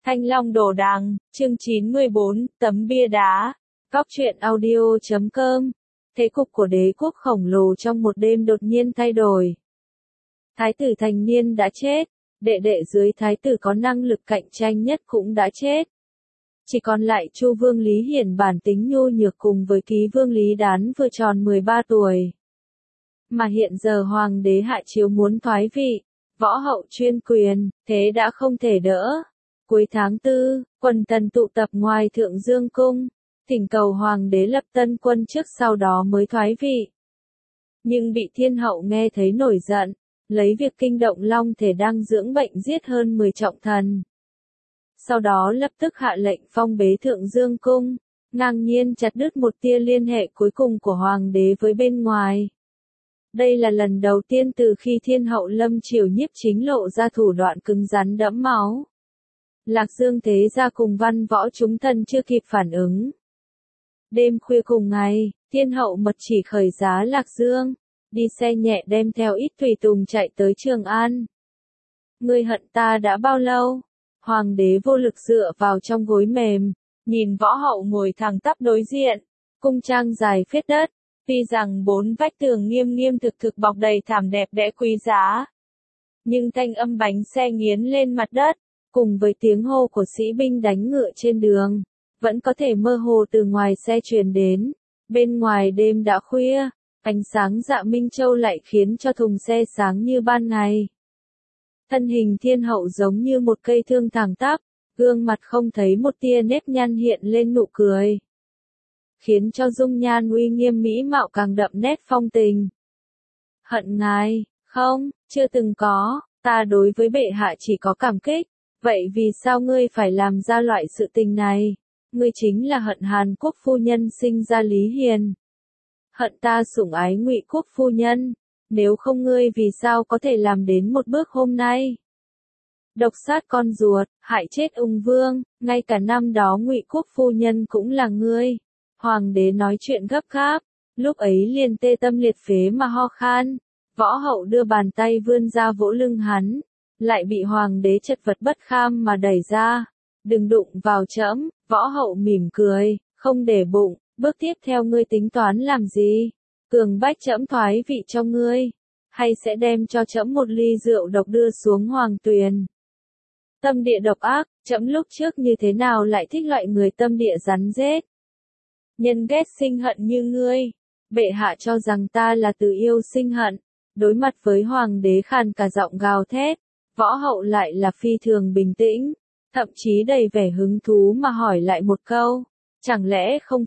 Thanh Long Đồ Đằng, chương 94, tấm bia đá. Góc truyện audio.com. Thế cục của đế quốc khổng lồ trong một đêm đột nhiên thay đổi. Thái tử thành niên đã chết, đệ đệ dưới thái tử có năng lực cạnh tranh nhất cũng đã chết. Chỉ còn lại Chu Vương Lý Hiển bản tính nhu nhược cùng với Ký Vương Lý Đán vừa tròn 13 tuổi. Mà hiện giờ hoàng đế hạ chiếu muốn thoái vị, võ hậu chuyên quyền, thế đã không thể đỡ. Cuối tháng 4, quần thần tụ tập ngoài Thượng Dương Cung, thỉnh cầu hoàng đế lập tân quân trước sau đó mới thoái vị. Nhưng bị thiên hậu nghe thấy nổi giận, lấy việc kinh động long thể đang dưỡng bệnh giết hơn 10 trọng thần. Sau đó lập tức hạ lệnh phong bế Thượng Dương Cung, ngang nhiên chặt đứt một tia liên hệ cuối cùng của hoàng đế với bên ngoài. Đây là lần đầu tiên từ khi thiên hậu lâm triều nhiếp chính lộ ra thủ đoạn cứng rắn đẫm máu. Lạc Dương thế gia cùng văn võ chúng thần chưa kịp phản ứng. Đêm khuya cùng ngày, thiên hậu mật chỉ khởi giá Lạc Dương, đi xe nhẹ đem theo ít tùy tùng chạy tới Trường An. Ngươi hận ta đã bao lâu? Hoàng đế vô lực dựa vào trong gối mềm, nhìn võ hậu ngồi thẳng tắp đối diện, cung trang dài phết đất, tuy rằng bốn vách tường nghiêm nghiêm thực bọc đầy thảm đẹp đẽ quý giá. Nhưng thanh âm bánh xe nghiến lên mặt đất, cùng với tiếng hô của sĩ binh đánh ngựa trên đường, vẫn có thể mơ hồ từ ngoài xe truyền đến. Bên ngoài đêm đã khuya, ánh sáng dạ Minh Châu lại khiến cho thùng xe sáng như ban ngày. Thân hình thiên hậu giống như một cây thương thẳng tắp, gương mặt không thấy một tia nếp nhăn hiện lên nụ cười, khiến cho dung nhan uy nghiêm mỹ mạo càng đậm nét phong tình. Hận ngài, không, chưa từng có, ta đối với bệ hạ chỉ có cảm kích. Vậy vì sao ngươi phải làm ra loại sự tình này? Ngươi chính là hận Hàn Quốc phu nhân sinh ra Lý Hiền. Hận ta sủng ái Ngụy Quốc phu nhân. Nếu không ngươi vì sao có thể làm đến một bước hôm nay? Độc sát con ruột, hại chết ung vương, ngay cả năm đó Ngụy Quốc phu nhân cũng là ngươi. Hoàng đế nói chuyện gấp gáp, lúc ấy liền tê tâm liệt phế mà ho khan. Võ hậu đưa bàn tay vươn ra vỗ lưng hắn, lại bị hoàng đế chật vật bất kham mà đẩy ra. Đừng đụng vào trẫm. Võ hậu mỉm cười, không để bụng. Bước tiếp theo ngươi tính toán làm gì? Cường bách trẫm thoái vị cho ngươi, hay sẽ đem cho trẫm một ly rượu độc đưa xuống hoàng tuyền? Tâm địa độc ác, trẫm lúc trước như thế nào lại thích loại người tâm địa rắn rết, nhân ghét sinh hận như ngươi? Bệ hạ cho rằng ta là từ yêu sinh hận. Đối mặt với hoàng đế khàn cả giọng gào thét, võ hậu lại là phi thường bình tĩnh, thậm chí đầy vẻ hứng thú mà hỏi lại một câu. Chẳng lẽ không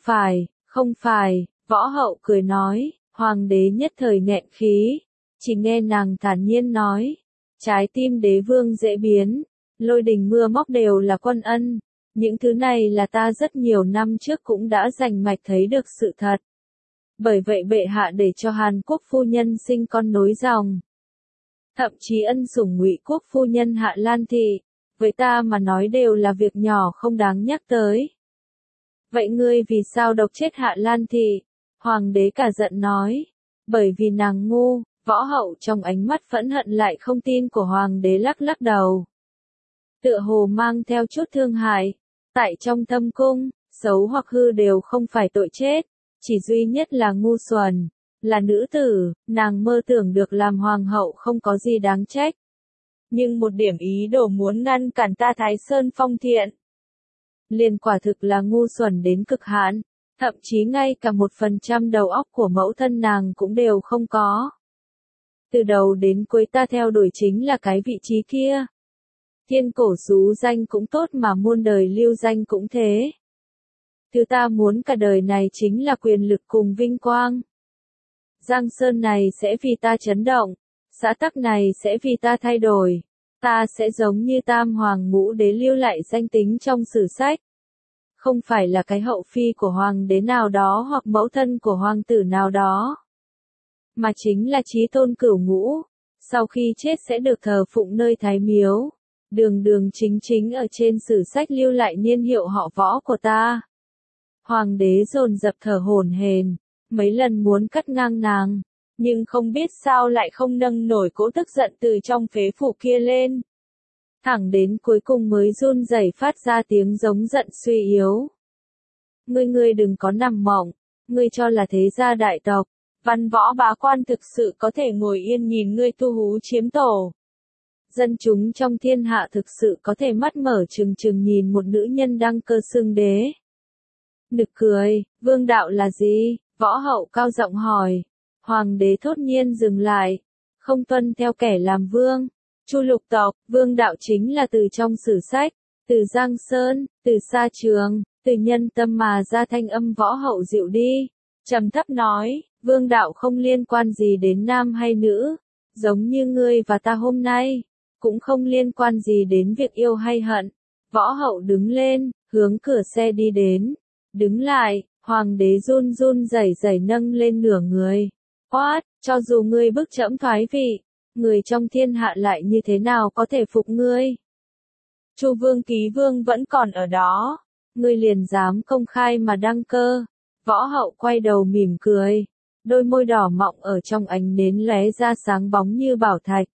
phải, võ hậu cười nói. Hoàng đế nhất thời nghẹn khí, chỉ nghe nàng thản nhiên nói. Trái tim đế vương dễ biến, lôi đình mưa móc đều là quân ân. Những thứ này là ta rất nhiều năm trước cũng đã rành mạch thấy được sự thật. Bởi vậy bệ hạ để cho Hàn Quốc phu nhân sinh con nối dòng. Thậm chí ân sủng Ngụy Quốc phu nhân Hạ Lan Thị, với ta mà nói đều là việc nhỏ không đáng nhắc tới. Vậy ngươi vì sao độc chết Hạ Lan Thị? Hoàng đế cả giận nói. Bởi vì nàng ngu. Võ hậu trong ánh mắt phẫn hận lại không tin của hoàng đế lắc lắc đầu, tựa hồ mang theo chút thương hại. Tại trong thâm cung, xấu hoặc hư đều không phải tội chết, chỉ duy nhất là ngu xuẩn. Là nữ tử, nàng mơ tưởng được làm hoàng hậu không có gì đáng trách. Nhưng một điểm ý đồ muốn ngăn cản ta Thái Sơn phong thiện, liền quả thực là ngu xuẩn đến cực hạn. Thậm chí ngay cả 1% đầu óc của mẫu thân nàng cũng đều không có. Từ đầu đến cuối ta theo đuổi chính là cái vị trí kia. Thiên cổ xú danh cũng tốt mà muôn đời lưu danh cũng thế. Thứ ta muốn cả đời này chính là quyền lực cùng vinh quang. Giang sơn này sẽ vì ta chấn động, xã tắc này sẽ vì ta thay đổi. Ta sẽ giống như Tam Hoàng Ngũ Đế lưu lại danh tính trong sử sách. Không phải là cái hậu phi của hoàng đế nào đó hoặc mẫu thân của hoàng tử nào đó, mà chính là chí tôn cửu ngũ, sau khi chết sẽ được thờ phụng nơi thái miếu, đường đường chính chính ở trên sử sách lưu lại niên hiệu họ Võ của ta. Hoàng đế dồn dập thở hổn hển, mấy lần muốn cắt ngang nàng, nhưng không biết sao lại không nâng nổi cỗ tức giận từ trong phế phủ kia lên. thẳng đến cuối cùng mới run rẩy phát ra tiếng giống giận suy yếu. Ngươi đừng có nằm mộng, ngươi cho là thế gia đại tộc, văn võ bá quan thực sự có thể ngồi yên nhìn ngươi tu hú chiếm tổ. Dân chúng trong thiên hạ thực sự có thể mắt mở trừng trừng nhìn một nữ nhân đăng cơ xưng đế. Nực cười, vương đạo là gì? Võ hậu cao giọng hỏi. Hoàng đế thốt nhiên dừng lại, không tuân theo kẻ làm vương. Chu lục tộc, vương đạo chính là từ trong sử sách, từ Giang Sơn, từ Sa Trường, từ nhân tâm mà ra. Thanh âm võ hậu dịu đi, trầm thấp nói, vương đạo không liên quan gì đến nam hay nữ, giống như ngươi và ta hôm nay, cũng không liên quan gì đến việc yêu hay hận. Võ hậu đứng lên, hướng cửa xe đi đến, đứng lại, hoàng đế run run rẩy rẩy nâng lên nửa người. Quát, cho dù ngươi bức trẫm thoái vị, người trong thiên hạ lại như thế nào có thể phục ngươi? Chu vương ký vương vẫn còn ở đó, ngươi liền dám công khai mà đăng cơ. Võ hậu quay đầu mỉm cười, đôi môi đỏ mọng ở trong ánh nến lóe ra sáng bóng như bảo thạch.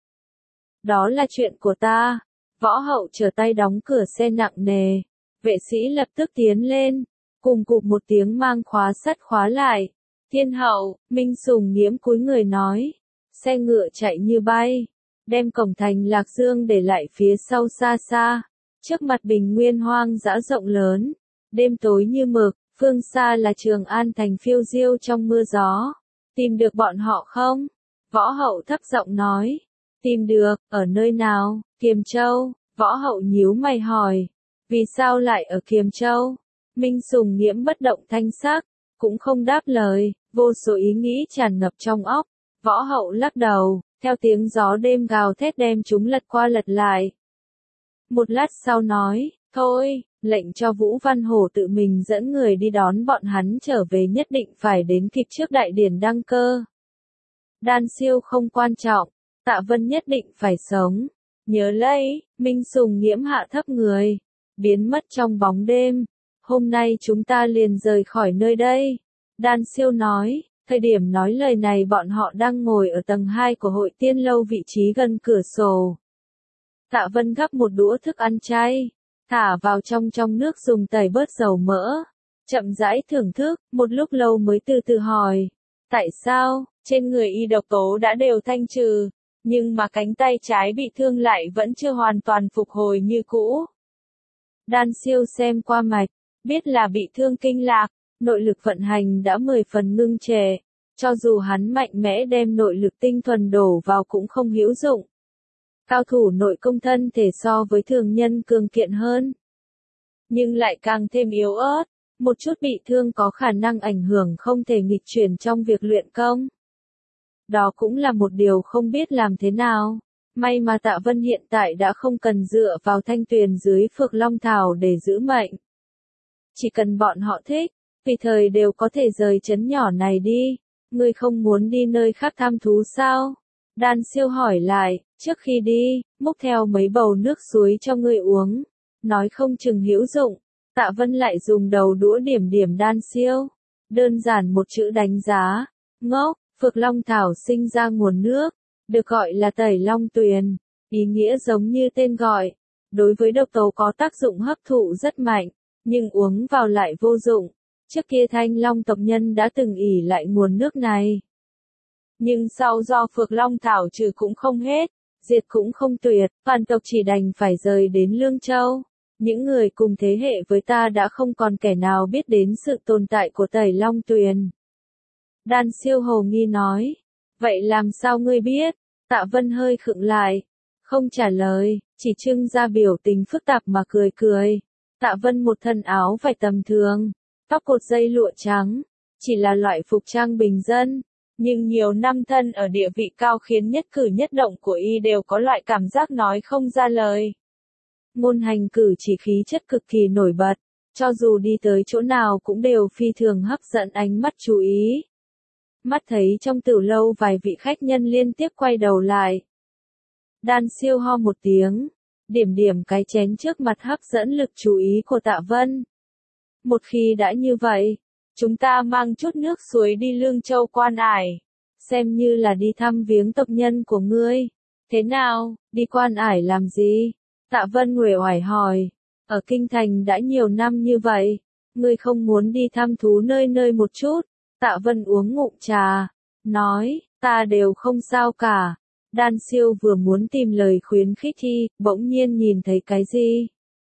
Đó là chuyện của ta. Võ hậu trở tay đóng cửa xe nặng nề, vệ sĩ lập tức tiến lên, cùng cụp một tiếng mang khóa sắt khóa lại. Thiên hậu, Minh Sùng Nghiễm cúi người nói, xe ngựa chạy như bay, đem cổng thành Lạc Dương để lại phía sau xa xa, trước mặt bình nguyên hoang dã rộng lớn, đêm tối như mực, phương xa là Trường An thành phiêu diêu trong mưa gió. Tìm được bọn họ không? Võ hậu thấp giọng nói, tìm được, ở nơi nào? Kiềm Châu. Võ hậu nhíu mày hỏi, vì sao lại ở Kiềm Châu? Minh Sùng Nghiễm bất động thanh sắc, cũng không đáp lời, vô số ý nghĩ tràn ngập trong óc. Võ hậu lắc đầu, theo tiếng gió đêm gào thét đem chúng lật qua lật lại. Một lát sau nói, thôi, lệnh cho Vũ Văn Hổ tự mình dẫn người đi đón bọn hắn trở về, nhất định phải đến kịp trước đại điển đăng cơ. Đan Siêu không quan trọng, Tạ Vân nhất định phải sống. Nhớ lấy, Minh Sùng Nghiễm hạ thấp người, biến mất trong bóng đêm. Hôm nay chúng ta liền rời khỏi nơi đây. Đan Siêu nói, thời điểm nói lời này bọn họ đang ngồi ở tầng 2 của Hội Tiên Lâu, vị trí gần cửa sổ. Tạ Vân gắp một đũa thức ăn chay, thả vào trong nước dùng tẩy bớt dầu mỡ, chậm rãi thưởng thức, một lúc lâu mới từ từ hỏi, tại sao, trên người y độc tố đã đều thanh trừ, nhưng mà cánh tay trái bị thương lại vẫn chưa hoàn toàn phục hồi như cũ. Đan Siêu xem qua mạch, biết là bị thương kinh lạc, nội lực vận hành đã 10 phần ngưng trệ, cho dù hắn mạnh mẽ đem nội lực tinh thuần đổ vào cũng không hữu dụng. Cao thủ nội công thân thể so với thường nhân cường kiện hơn, nhưng lại càng thêm yếu ớt, một chút bị thương có khả năng ảnh hưởng không thể nghịch chuyển trong việc luyện công. Đó cũng là một điều không biết làm thế nào. May mà Tạ Vân hiện tại đã không cần dựa vào thanh tuyền dưới Phược Long Thảo để giữ mệnh. Chỉ cần bọn họ thích, tùy thời đều có thể rời trấn nhỏ này đi. Ngươi không muốn đi nơi khác thăm thú sao? Đan Siêu hỏi lại, trước khi đi, múc theo mấy bầu nước suối cho ngươi uống. Nói không chừng hữu dụng. Tạ Vân lại dùng đầu đũa điểm điểm Đan Siêu. Đơn giản một chữ đánh giá. Ngốc, Phược Long Thảo sinh ra nguồn nước, được gọi là Tẩy Long Tuyền. Ý nghĩa giống như tên gọi. Đối với độc tố có tác dụng hấp thụ rất mạnh, nhưng uống vào lại vô dụng. Trước kia Thanh Long tộc nhân đã từng ỷ lại nguồn nước này. Nhưng sau do Phược Long Thảo trừ cũng không hết, diệt cũng không tuyệt, toàn tộc chỉ đành phải rời đến Lương Châu. Những người cùng thế hệ với ta đã không còn kẻ nào biết đến sự tồn tại của Tẩy Long Tuyền. Đan Siêu hồ nghi nói, vậy làm sao ngươi biết? Tạ Vân hơi khựng lại, không trả lời, chỉ trưng ra biểu tình phức tạp mà cười cười. Tạ Vân một thân áo vải tầm thường, tóc cột dây lụa trắng, chỉ là loại phục trang bình dân, nhưng nhiều năm thân ở địa vị cao khiến nhất cử nhất động của y đều có loại cảm giác nói không ra lời. Ngôn hành cử chỉ khí chất cực kỳ nổi bật, cho dù đi tới chỗ nào cũng đều phi thường hấp dẫn ánh mắt chú ý. Mắt thấy trong tiểu lâu vài vị khách nhân liên tiếp quay đầu lại. Đan Siêu ho một tiếng, điểm điểm cái chén trước mặt hấp dẫn lực chú ý của Tạ Vân. Một khi đã như vậy, chúng ta mang chút nước suối đi Lương Châu Quan Ải, xem như là đi thăm viếng tộc nhân của ngươi. Thế nào, đi Quan Ải làm gì? Tạ Vân uể oải hỏi, ở kinh thành đã nhiều năm như vậy, ngươi không muốn đi thăm thú nơi nơi một chút? Tạ Vân uống ngụm trà, nói, ta đều không sao cả. Đan Siêu vừa muốn tìm lời khuyến khích thì, bỗng nhiên nhìn thấy cái gì?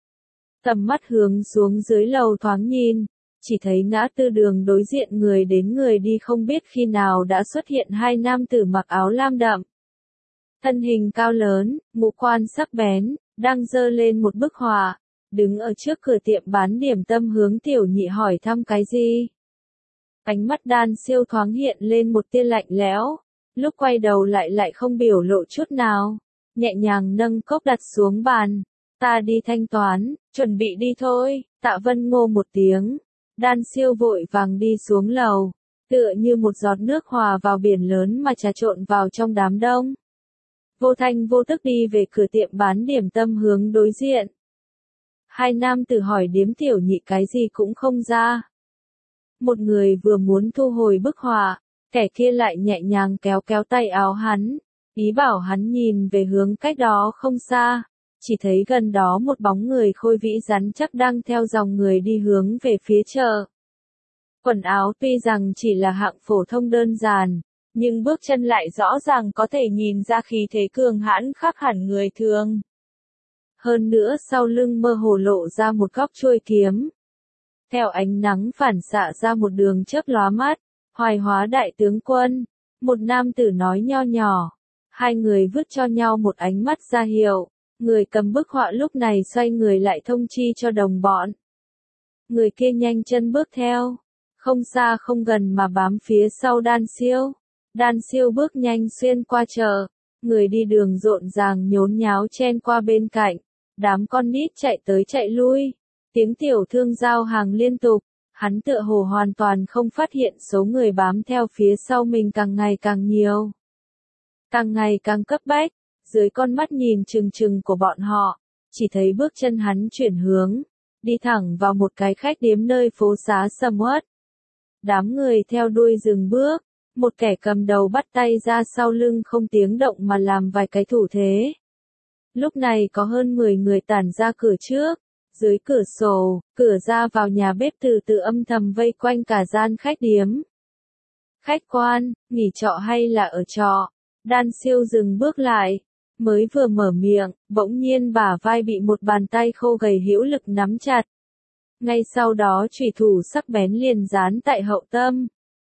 Tầm mắt hướng xuống dưới lầu thoáng nhìn, chỉ thấy ngã tư đường đối diện người đến người đi không biết khi nào đã xuất hiện hai nam tử mặc áo lam đậm. Thân hình cao lớn, ngũ quan sắc bén, đang giơ lên một bức họa, đứng ở trước cửa tiệm bán điểm tâm hướng Tiểu Nhị hỏi thăm cái gì. Ánh mắt Đan Siêu thoáng hiện lên một tia lạnh lẽo, lúc quay đầu lại không biểu lộ chút nào, nhẹ nhàng nâng cốc đặt xuống bàn. Ta đi thanh toán, chuẩn bị đi thôi. Tạ Vân ngô một tiếng, Đan Siêu vội vàng đi xuống lầu, tựa như một giọt nước hòa vào biển lớn mà trà trộn vào trong đám đông. Vô thanh vô tức đi về cửa tiệm bán điểm tâm hướng đối diện. Hai nam tử hỏi điếm Tiểu Nhị cái gì cũng không ra. Một người vừa muốn thu hồi bức họa, kẻ kia lại nhẹ nhàng kéo kéo tay áo hắn, ý bảo hắn nhìn về hướng cách đó không xa. Chỉ thấy gần đó một bóng người khôi vĩ rắn chắc đang theo dòng người đi hướng về phía chợ. Quần áo tuy rằng chỉ là hạng phổ thông đơn giản, nhưng bước chân lại rõ ràng có thể nhìn ra khí thế cường hãn khác hẳn người thường. Hơn nữa sau lưng mơ hồ lộ ra một góc chuôi kiếm. Theo ánh nắng phản xạ ra một đường chớp lóa mắt, Hoài Hóa đại tướng quân, một nam tử nói nho nhỏ. Hai người vứt cho nhau một ánh mắt ra hiệu. Người cầm bức họa lúc này xoay người lại thông chi cho đồng bọn. Người kia nhanh chân bước theo, không xa không gần mà bám phía sau Đan Siêu. Đan Siêu bước nhanh xuyên qua chợ, người đi đường rộn ràng nhốn nháo chen qua bên cạnh, đám con nít chạy tới chạy lui, tiếng tiểu thương giao hàng liên tục, hắn tựa hồ hoàn toàn không phát hiện số người bám theo phía sau mình càng ngày càng nhiều, càng ngày càng cấp bách. Dưới con mắt nhìn trừng trừng của bọn họ, chỉ thấy bước chân hắn chuyển hướng, đi thẳng vào một cái khách điếm nơi phố xá sầm uất. Đám người theo đuôi dừng bước, một kẻ cầm đầu bắt tay ra sau lưng không tiếng động mà làm vài cái thủ thế. Lúc này có hơn 10 người tản ra cửa trước, dưới cửa sổ, cửa ra vào nhà bếp từ từ âm thầm vây quanh cả gian khách điếm. Khách quan, nghỉ trọ hay là ở trọ? Đan Siêu dừng bước lại. Mới vừa mở miệng, bỗng nhiên bả vai bị một bàn tay khô gầy hữu lực nắm chặt. Ngay sau đó chủy thủ sắc bén liền dán tại hậu tâm.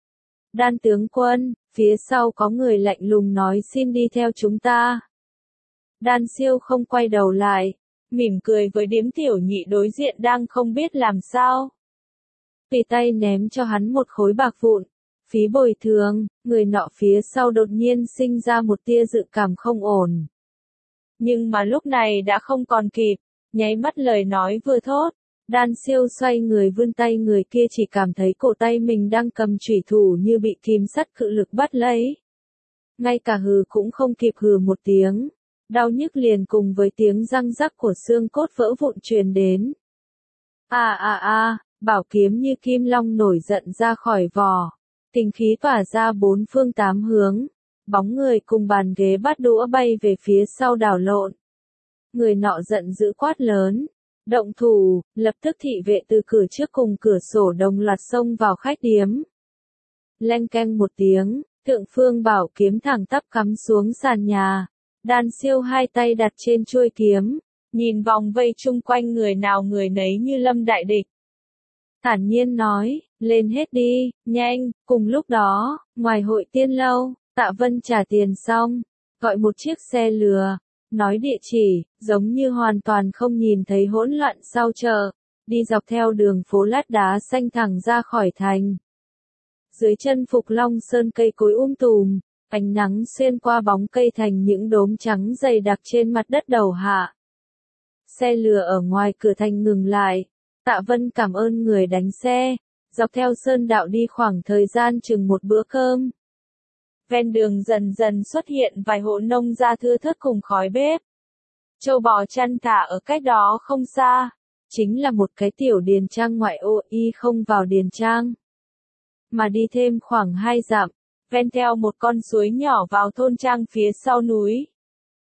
Đan tướng quân, phía sau có người lạnh lùng nói xin đi theo chúng ta. Đan Siêu không quay đầu lại, mỉm cười với điếm Tiểu Nhị đối diện đang không biết làm sao. Tùy tay ném cho hắn một khối bạc vụn. Phí bồi thường, người nọ phía sau đột nhiên sinh ra một tia dự cảm không ổn. Nhưng mà lúc này đã không còn kịp, nháy mắt lời nói vừa thốt, Đan Siêu xoay người vươn tay, người kia chỉ cảm thấy cổ tay mình đang cầm chủy thủ như bị kim sắt cự lực bắt lấy. Ngay cả hừ cũng không kịp hừ một tiếng, đau nhức liền cùng với tiếng răng rắc của xương cốt vỡ vụn truyền đến. Bảo kiếm như kim long nổi giận ra khỏi vỏ, kình khí tỏa ra bốn phương tám hướng. Bóng người cùng bàn ghế bát đũa bay về phía sau đảo lộn. Người nọ giận dữ quát lớn. Động thủ, lập tức thị vệ từ cửa trước cùng cửa sổ đồng loạt xông vào khách điếm. Leng keng một tiếng, thượng phương bảo kiếm thẳng tắp cắm xuống sàn nhà. Đan Siêu hai tay đặt trên chuôi kiếm, nhìn vòng vây chung quanh người nào người nấy như lâm đại địch. Thản nhiên nói, lên hết đi, nhanh. Cùng lúc đó, ngoài hội tiên lâu, Tạ Vân trả tiền xong, gọi một chiếc xe lừa, nói địa chỉ, giống như hoàn toàn không nhìn thấy hỗn loạn sau chợ, đi dọc theo đường phố lát đá xanh thẳng ra khỏi thành. Dưới chân Phục Long Sơn cây cối tùm, ánh nắng xuyên qua bóng cây thành những đốm trắng dày đặc trên mặt đất đầu hạ. Xe lừa ở ngoài cửa thành ngừng lại, Tạ Vân cảm ơn người đánh xe, dọc theo sơn đạo đi khoảng thời gian chừng một bữa cơm. Ven đường dần dần xuất hiện vài hộ nông gia thưa thớt cùng khói bếp. Trâu bò chăn thả ở cách đó không xa, chính là một cái tiểu điền trang ngoại ô y không vào điền trang. Mà đi thêm khoảng 2 dặm, ven theo một con suối nhỏ vào thôn trang phía sau núi.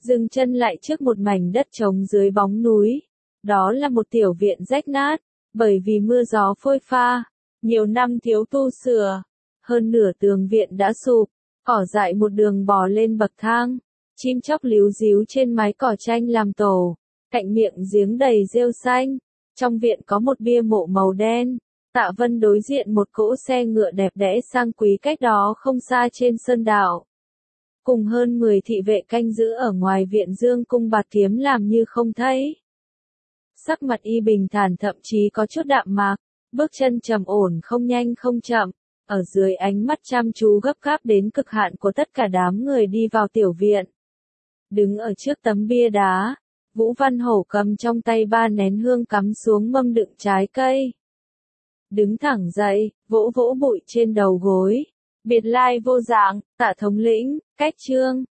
dừng chân lại trước một mảnh đất trống dưới bóng núi. Đó là một tiểu viện rách nát, bởi vì mưa gió phôi pha, nhiều năm thiếu tu sửa. Hơn nửa tường viện đã sụp, cỏ dại một đường bò lên bậc thang, chim chóc líu ríu trên mái cỏ tranh làm tổ, cạnh miệng giếng đầy rêu xanh. Trong viện có một bia mộ màu đen, Tạ Vân đối diện một cỗ xe ngựa đẹp đẽ sang quý cách đó không xa trên sơn đạo. Cùng hơn 10 thị vệ canh giữ ở ngoài viện dương cung bạt kiếm làm như không thấy. Sắc mặt y bình thản thậm chí có chút đạm mạc, bước chân trầm ổn không nhanh không chậm, ở dưới ánh mắt chăm chú gấp gáp đến cực hạn của tất cả đám người đi vào tiểu viện. Đứng ở trước tấm bia đá, Vũ Văn Hổ cầm trong tay 3 nén hương cắm xuống mâm đựng trái cây. Đứng thẳng dậy, vỗ vỗ bụi trên đầu gối. Biệt lai vô dạng, Tạ thống lĩnh, cách trương.